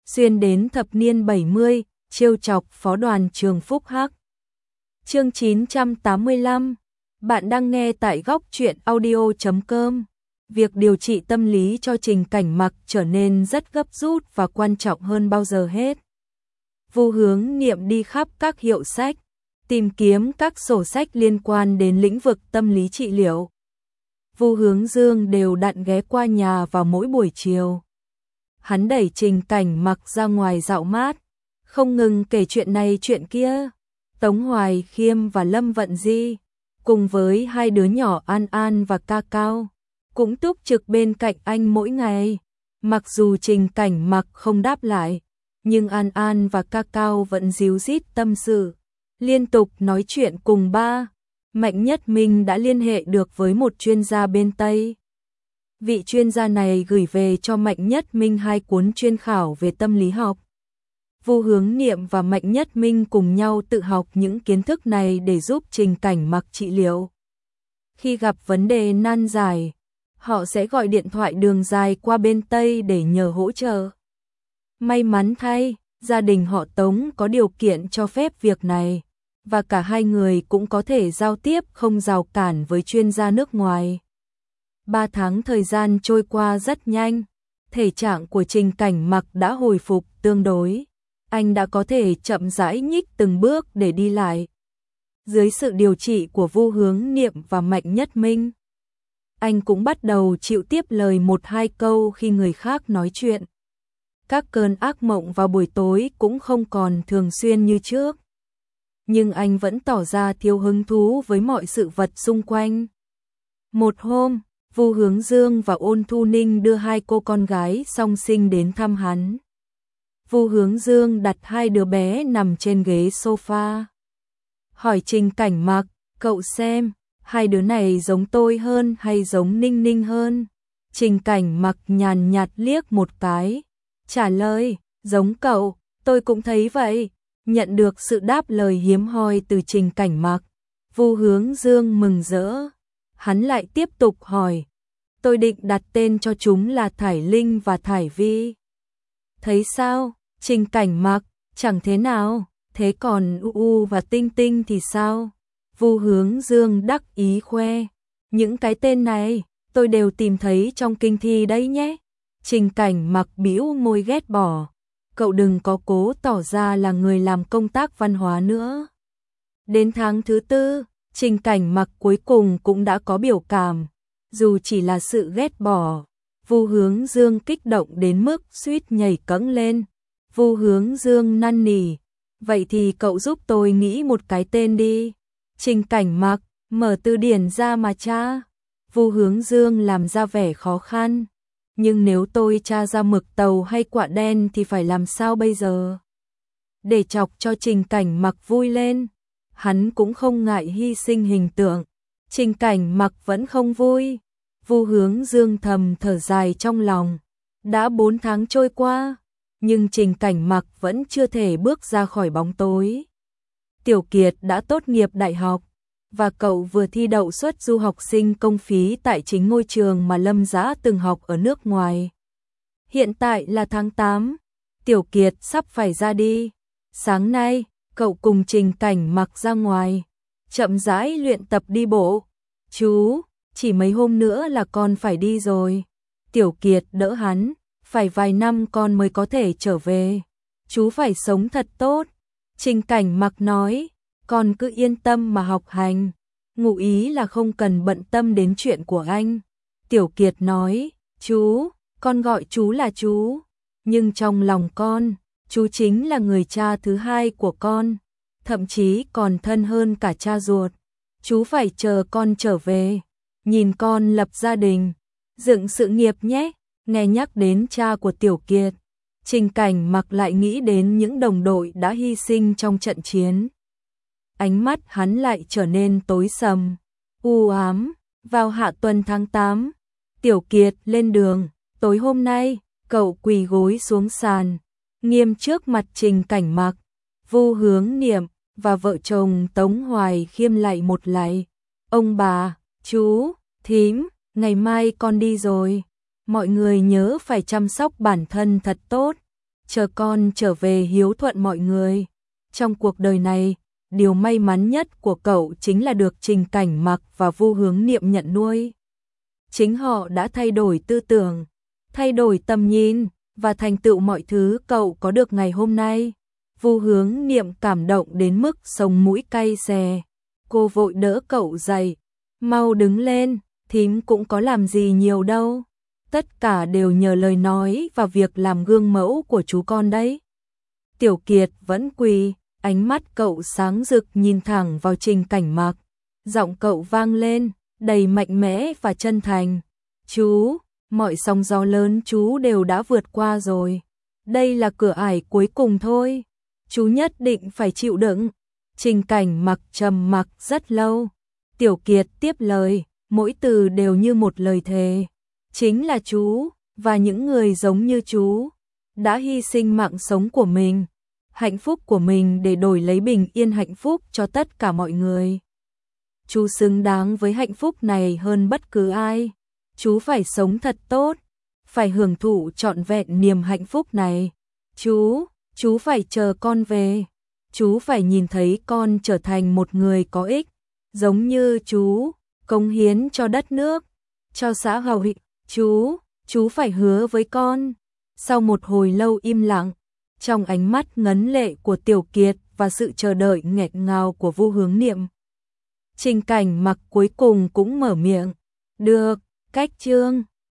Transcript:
xuyên đến thập niên 70, trêu chọc phó đoàn trường Phúc Hắc. Chương 985. Bạn đang nghe tại góc truyện audio.com. Việc điều trị tâm lý cho Trình Cảnh Mặc trở nên rất gấp rút và quan trọng hơn bao giờ hết. Vu Hướng Niệm đi khắp các hiệu sách, tìm kiếm các sổ sách liên quan đến lĩnh vực tâm lý trị liệu. Vu Hướng Dương đều đặn ghé qua nhà vào mỗi buổi chiều. Hắn đẩy Trình Cảnh Mặc ra ngoài dạo mát, không ngừng kể chuyện này chuyện kia. Tống Hoài Khiêm và Lâm Vận Di, cùng với hai đứa nhỏ An An và Ca Cao, cũng túc trực bên cạnh anh mỗi ngày. Mặc dù Trình Cảnh Mặc không đáp lại, nhưng An An và Ca Cao vẫn díu dít tâm sự, liên tục nói chuyện cùng ba. Mạnh Nhất Minh đã liên hệ được với một chuyên gia bên Tây. Vị chuyên gia này gửi về cho Mạnh Nhất Minh 2 cuốn chuyên khảo về tâm lý học. Vu Hướng Niệm và Mạnh Nhất Minh cùng nhau tự học những kiến thức này để giúp Trình Cảnh Mặc trị liệu. Khi gặp vấn đề nan giải, họ sẽ gọi điện thoại đường dài qua bên Tây để nhờ hỗ trợ. May mắn thay, gia đình họ Tống có điều kiện cho phép việc này, và cả hai người cũng có thể giao tiếp không rào cản với chuyên gia nước ngoài. 3 tháng thời gian trôi qua rất nhanh, thể trạng của Trình Cảnh Mặc đã hồi phục tương đối. Anh đã có thể chậm rãi nhích từng bước để đi lại. Dưới sự điều trị của Vu Hướng Niệm và Mạnh Nhất Minh, anh cũng bắt đầu chịu tiếp lời 1-2 câu khi người khác nói chuyện. Các cơn ác mộng vào buổi tối cũng không còn thường xuyên như trước. Nhưng anh vẫn tỏ ra thiếu hứng thú với mọi sự vật xung quanh. Một hôm, Vu Hướng Dương và Ôn Thu Ninh đưa 2 cô con gái song sinh đến thăm hắn. Vu Hướng Dương đặt 2 đứa bé nằm trên ghế sofa. Hỏi Trình Cảnh Mặc, cậu xem, 2 đứa này giống tôi hơn hay giống Ninh Ninh hơn? Trình Cảnh Mặc nhàn nhạt liếc một cái, trả lời, giống cậu, tôi cũng thấy vậy. Nhận được sự đáp lời hiếm hoi từ Trình Cảnh Mặc, Vu Hướng Dương mừng rỡ. Hắn lại tiếp tục hỏi, tôi định đặt tên cho chúng là Thải Linh và Thải Vi. Thấy sao? Trình Cảnh Mặc, chẳng thế nào, thế còn U và Tinh Tinh thì sao? Vu Hướng Dương đắc ý khoe, những cái tên này, tôi đều tìm thấy trong kinh thi đấy nhé. Trình Cảnh Mặc bĩu môi ghét bỏ, cậu đừng có cố tỏ ra là người làm công tác văn hóa nữa. Đến tháng thứ 4, Trình Cảnh Mặc cuối cùng cũng đã có biểu cảm, dù chỉ là sự ghét bỏ. Vu Hướng Dương kích động đến mức suýt nhảy cẫng lên. Vu Hướng Dương năn nỉ, vậy thì cậu giúp tôi nghĩ một cái tên đi. Trình Cảnh Mặc, mở từ điển ra mà tra. Vu Hướng Dương làm ra vẻ khó khăn, nhưng nếu tôi tra ra mực tàu hay quạ đen thì phải làm sao bây giờ? Để chọc cho Trình Cảnh Mặc vui lên, hắn cũng không ngại hy sinh hình tượng. Trình Cảnh Mặc vẫn không vui. Vu Hướng Dương thầm thở dài trong lòng. Đã 4 tháng trôi qua, nhưng Trình Cảnh Mặc vẫn chưa thể bước ra khỏi bóng tối. Tiểu Kiệt đã tốt nghiệp đại học, và cậu vừa thi đậu suất du học sinh công phí tại chính ngôi trường mà Lâm Dã từng học ở nước ngoài. Hiện tại là tháng 8, Tiểu Kiệt sắp phải ra đi. Sáng nay, cậu cùng Trình Cảnh Mặc ra ngoài, chậm rãi luyện tập đi bộ. Chú, chỉ mấy hôm nữa là con phải đi rồi. Tiểu Kiệt đỡ hắn, phải vài năm con mới có thể trở về. Chú phải sống thật tốt. Trình Cảnh Mặc nói, con cứ yên tâm mà học hành. Ngụ ý là không cần bận tâm đến chuyện của anh. Tiểu Kiệt nói, chú, con gọi chú là chú. Nhưng trong lòng con, chú chính là người cha thứ hai của con. Thậm chí còn thân hơn cả cha ruột. Chú phải chờ con trở về, nhìn con lập gia đình, dựng sự nghiệp nhé. Nghe nhắc đến cha của Tiểu Kiệt, Trình Cảnh Mặc lại nghĩ đến những đồng đội đã hy sinh trong trận chiến. Ánh mắt hắn lại trở nên tối sầm, u ám. Vào hạ tuần tháng 8, Tiểu Kiệt lên đường. Tối hôm nay, cậu quỳ gối xuống sàn, nghiêm trước mặt Trình Cảnh Mặc, Vu Hướng Niệm và vợ chồng Tống Hoài Khiêm lạy một lạy. Ông bà, chú, thím, ngày mai con đi rồi. Mọi người nhớ phải chăm sóc bản thân thật tốt. chờ con trở về hiếu thuận mọi người. Trong cuộc đời này, điều may mắn nhất của cậu chính là được Trình Cảnh Mặc và Vu Hướng Niệm nhận nuôi. Chính họ đã thay đổi tư tưởng, thay đổi tầm nhìn và thành tựu mọi thứ cậu có được ngày hôm nay. Vu Hướng Niệm cảm động đến mức sống mũi cay xè. Cô vội đỡ cậu dậy. Mau đứng lên, thím cũng có làm gì nhiều đâu. Tất cả đều nhờ lời nói và việc làm gương mẫu của chú con đấy. Tiểu Kiệt vẫn quỳ, ánh mắt cậu sáng rực nhìn thẳng vào Trình Cảnh Mặc. Giọng cậu vang lên, đầy mạnh mẽ và chân thành. Chú, mọi sóng gió lớn chú đều đã vượt qua rồi. Đây là cửa ải cuối cùng thôi. Chú nhất định phải chịu đựng. Trình Cảnh Mặc trầm mặc rất lâu. Tiểu Kiệt tiếp lời, mỗi từ đều như một lời thề. Chính là chú, và những người giống như chú, đã hy sinh mạng sống của mình, hạnh phúc của mình để đổi lấy bình yên hạnh phúc cho tất cả mọi người. Chú xứng đáng với hạnh phúc này hơn bất cứ ai. Chú phải sống thật tốt, phải hưởng thụ trọn vẹn niềm hạnh phúc này. Chú phải chờ con về. Chú phải nhìn thấy con trở thành một người có ích, giống như chú, cống hiến cho đất nước, cho xã hội. Chú phải hứa với con. Sau một hồi lâu im lặng, trong ánh mắt ngấn lệ của Tiểu Kiệt và sự chờ đợi nghẹt ngào của Vu Hướng Niệm, Trình Cảnh Mặc cuối cùng cũng mở miệng. Được, cách chương